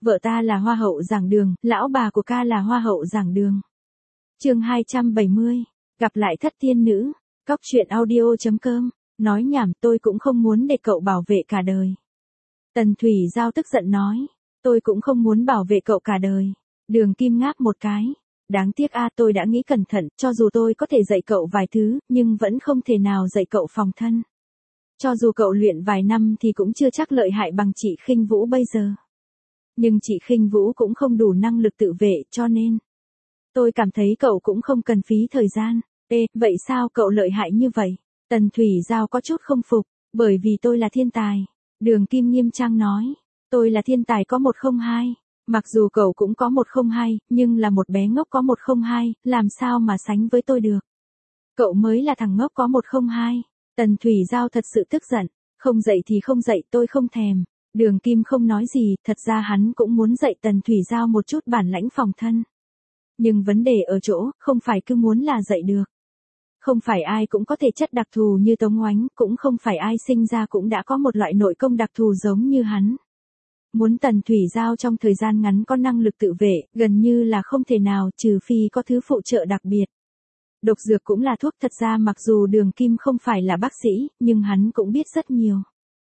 Vợ ta là hoa hậu giảng đường, lão bà của ca là hoa hậu giảng đường. Chương 270, gặp lại thất tiên nữ. Cóc truyện audio.com, nói nhảm, tôi cũng không muốn để cậu bảo vệ cả đời. Tần Thủy Giao tức giận nói, tôi cũng không muốn bảo vệ cậu cả đời. Đường Kim ngáp một cái. Đáng tiếc tôi đã nghĩ cẩn thận, cho dù tôi có thể dạy cậu vài thứ, nhưng vẫn không thể nào dạy cậu phòng thân. Cho dù cậu luyện vài năm thì cũng chưa chắc lợi hại bằng chị Khinh Vũ bây giờ. Nhưng chị Khinh Vũ cũng không đủ năng lực tự vệ, cho nên tôi cảm thấy cậu cũng không cần phí thời gian. Vậy sao cậu lợi hại như vậy? Tần Thủy Giao có chút không phục, bởi vì tôi là thiên tài. Đường Kim nghiêm trang nói, tôi là thiên tài có 102. Mặc dù cậu cũng có 102, nhưng là một bé ngốc có 102, làm sao mà sánh với tôi được? Cậu mới là thằng ngốc có 102. Tần Thủy Giao thật sự tức giận, không dạy thì không dạy, tôi không thèm. Đường Kim không nói gì, thật ra hắn cũng muốn dạy Tần Thủy Giao một chút bản lãnh phòng thân. Nhưng vấn đề ở chỗ, không phải cứ muốn là dạy được. Không phải ai cũng có thể chất đặc thù như Tống Oánh, cũng không phải ai sinh ra cũng đã có một loại nội công đặc thù giống như hắn. Muốn Tần Thủy Giao trong thời gian ngắn có năng lực tự vệ, gần như là không thể nào, trừ phi có thứ phụ trợ đặc biệt. Độc dược cũng là thuốc, thật ra mặc dù Đường Kim không phải là bác sĩ, nhưng hắn cũng biết rất nhiều.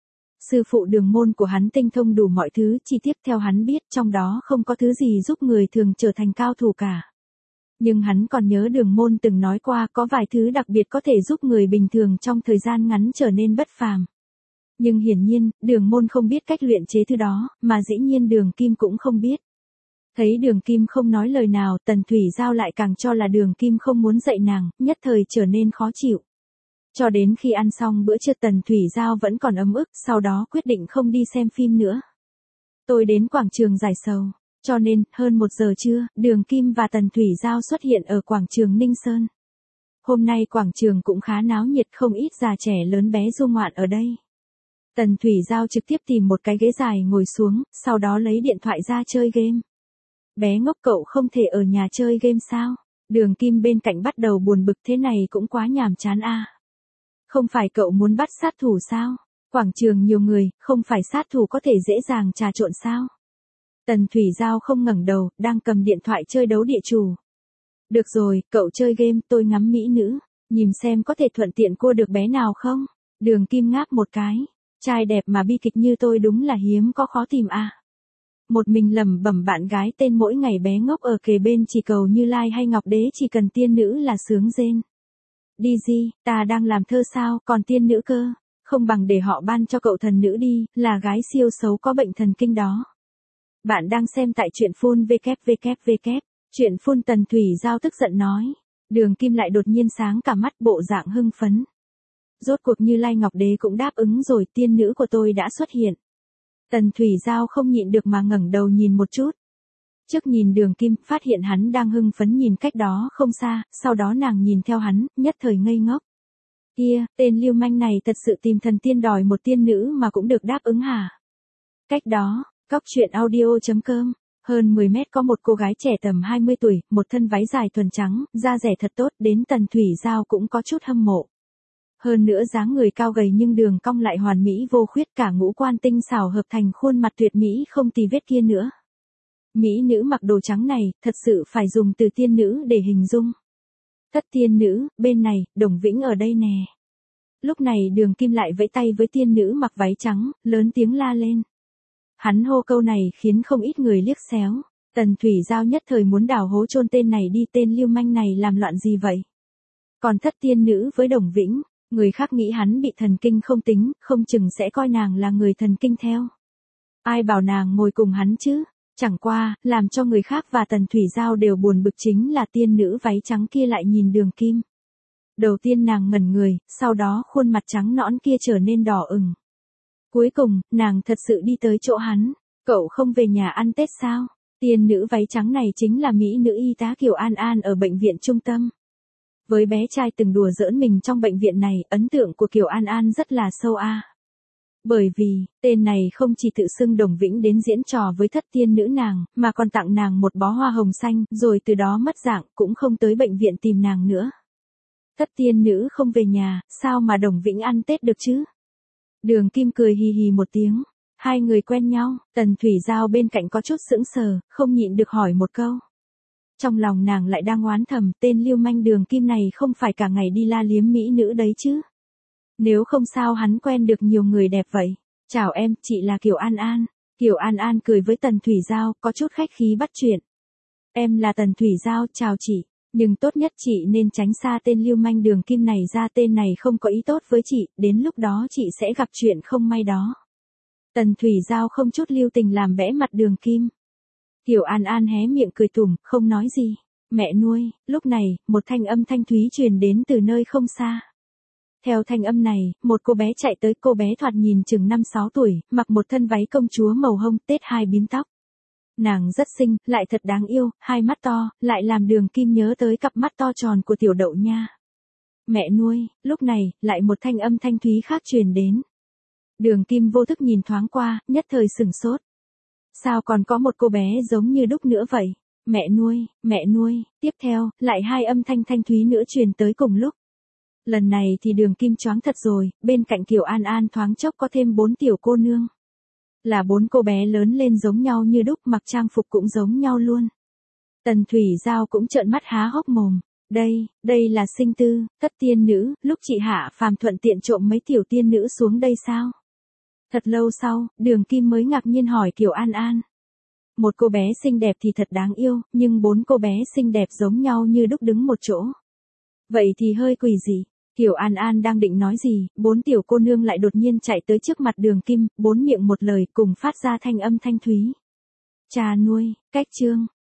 Sư phụ Đường môn của hắn tinh thông đủ mọi thứ, chi tiết theo hắn biết, trong đó không có thứ gì giúp người thường trở thành cao thủ cả. Nhưng hắn còn nhớ Đường môn từng nói qua có vài thứ đặc biệt có thể giúp người bình thường trong thời gian ngắn trở nên bất phàm. Nhưng hiển nhiên, Đường môn không biết cách luyện chế thứ đó, mà dĩ nhiên Đường Kim cũng không biết. Thấy Đường Kim không nói lời nào, Tần Thủy Giao lại càng cho là Đường Kim không muốn dạy nàng, nhất thời trở nên khó chịu. Cho đến khi ăn xong bữa trưa Tần Thủy Giao vẫn còn ấm ức, sau đó quyết định không đi xem phim nữa. Tôi đến quảng trường giải sầu, cho nên, hơn 1 giờ trưa, Đường Kim và Tần Thủy Giao xuất hiện ở quảng trường Ninh Sơn. Hôm nay quảng trường cũng khá náo nhiệt, không ít già trẻ lớn bé du ngoạn ở đây. Tần Thủy Giao trực tiếp tìm một cái ghế dài ngồi xuống, sau đó lấy điện thoại ra chơi game. Bé ngốc, cậu không thể ở nhà chơi game sao? Đường Kim bên cạnh bắt đầu buồn bực, thế này cũng quá nhàm chán a. Không phải cậu muốn bắt sát thủ sao? Quảng trường nhiều người, không phải sát thủ có thể dễ dàng trà trộn sao? Tần Thủy Giao không ngẩng đầu, đang cầm điện thoại chơi đấu địa chủ. Được rồi, cậu chơi game, tôi ngắm mỹ nữ, nhìn xem có thể thuận tiện cua được bé nào không? Đường Kim ngáp một cái, trai đẹp mà bi kịch như tôi đúng là hiếm có, khó tìm a. Một mình lẩm bẩm bạn gái tên mỗi ngày bé ngốc ở kề bên, chỉ cầu Như Lai hay Ngọc Đế, chỉ cần tiên nữ là sướng rên. Đi gì, ta đang làm thơ sao, còn tiên nữ cơ, không bằng để họ ban cho cậu thần nữ đi, là gái siêu xấu có bệnh thần kinh đó. Bạn đang xem tại truyện phun www. Truyện phun. Tần Thủy Giao tức giận nói. Đường Kim lại đột nhiên sáng cả mắt, bộ dạng hưng phấn. Rốt cuộc Như Lai Ngọc Đế cũng đáp ứng rồi, tiên nữ của tôi đã xuất hiện. Tần Thủy Giao không nhịn được mà ngẩng đầu nhìn một chút. Trước nhìn Đường Kim, phát hiện hắn đang hưng phấn nhìn cách đó không xa, sau đó nàng nhìn theo hắn, nhất thời ngây ngốc. Kia, tên lưu manh này thật sự tìm thần tiên đòi một tiên nữ mà cũng được đáp ứng hả? Cách đó, Cóc truyện audio.com, hơn 10 mét có một cô gái trẻ tầm 20 tuổi, một thân váy dài thuần trắng, da rẻ thật tốt, đến Tần Thủy Giao cũng có chút hâm mộ. Hơn nữa dáng người cao gầy nhưng đường cong lại hoàn mỹ vô khuyết, cả ngũ quan tinh xảo hợp thành khuôn mặt tuyệt mỹ không tì vết kia nữa. Mỹ nữ mặc đồ trắng này, thật sự phải dùng từ tiên nữ để hình dung. Thất tiên nữ, bên này, Đồng Vĩnh ở đây nè. Lúc này Đường Kim lại vẫy tay với tiên nữ mặc váy trắng, lớn tiếng la lên. Hắn hô câu này khiến không ít người liếc xéo. Tần Thủy Giao nhất thời muốn đào hố chôn tên này đi, tên lưu manh này làm loạn gì vậy? Còn thất tiên nữ với Đồng Vĩnh, người khác nghĩ hắn bị thần kinh không tính, không chừng sẽ coi nàng là người thần kinh theo. Ai bảo nàng ngồi cùng hắn chứ? Chẳng qua, làm cho người khác và Tần Thủy Giao đều buồn bực chính là tiên nữ váy trắng kia lại nhìn Đường Kim. Đầu tiên nàng ngẩn người, sau đó khuôn mặt trắng nõn kia trở nên đỏ ửng. Cuối cùng, nàng thật sự đi tới chỗ hắn. Cậu không về nhà ăn Tết sao? Tiên nữ váy trắng này chính là mỹ nữ y tá Kiều An An ở bệnh viện trung tâm. Với bé trai từng đùa giỡn mình trong bệnh viện này, ấn tượng của Kiều An An rất là sâu a. Bởi vì, tên này không chỉ tự xưng Đồng Vĩnh đến diễn trò với thất tiên nữ nàng, mà còn tặng nàng một bó hoa hồng xanh, rồi từ đó mất dạng, cũng không tới bệnh viện tìm nàng nữa. Thất tiên nữ không về nhà, sao mà Đồng Vĩnh ăn Tết được chứ? Đường Kim cười hì hì một tiếng. Hai người quen nhau, Tần Thủy Giao bên cạnh có chút sững sờ, không nhịn được hỏi một câu. Trong lòng nàng lại đang oán thầm, tên lưu manh Đường Kim này không phải cả ngày đi la liếm mỹ nữ đấy chứ. Nếu không sao hắn quen được nhiều người đẹp vậy. Chào em, chị là Kiều An An. Kiều An An cười với Tần Thủy Giao, có chút khách khí bắt chuyện. Em là Tần Thủy Giao, chào chị. Nhưng tốt nhất chị nên tránh xa tên lưu manh Đường Kim này ra, tên này không có ý tốt với chị, đến lúc đó chị sẽ gặp chuyện không may đó. Tần Thủy Giao không chút lưu tình làm bẽ mặt Đường Kim. Kiều An An hé miệng cười tủm, không nói gì. Mẹ nuôi, lúc này, một thanh âm thanh thúy truyền đến từ nơi không xa. Theo thanh âm này, một cô bé chạy tới, cô bé thoạt nhìn chừng 5-6 tuổi, mặc một thân váy công chúa màu hông, tết hai bím tóc. Nàng rất xinh, lại thật đáng yêu, hai mắt to, lại làm Đường Kim nhớ tới cặp mắt to tròn của tiểu đậu nha. Mẹ nuôi, lúc này, lại một thanh âm thanh thúy khác truyền đến. Đường Kim vô thức nhìn thoáng qua, nhất thời sửng sốt. Sao còn có một cô bé giống như đúc nữa vậy? Mẹ nuôi, tiếp theo, lại hai âm thanh thanh thúy nữa truyền tới cùng lúc. Lần này thì Đường Kim choáng thật rồi, bên cạnh Kiều An An thoáng chốc có thêm 4 tiểu cô nương. Là 4 cô bé lớn lên giống nhau như đúc, mặc trang phục cũng giống nhau luôn. Tần Thủy Giao cũng trợn mắt há hốc mồm. Đây là sinh tư, thất tiên nữ, lúc chị Hạ Phàm thuận tiện trộm mấy tiểu tiên nữ xuống đây sao? Thật lâu sau, Đường Kim mới ngạc nhiên hỏi Kiều An An. Một cô bé xinh đẹp thì thật đáng yêu, nhưng 4 cô bé xinh đẹp giống nhau như đúc đứng một chỗ. Vậy thì hơi quỷ dị. Kiều An An đang định nói gì, 4 tiểu cô nương lại đột nhiên chạy tới trước mặt Đường Kim, 4 miệng một lời cùng phát ra thanh âm thanh thúy. Cha nuôi, cách chương,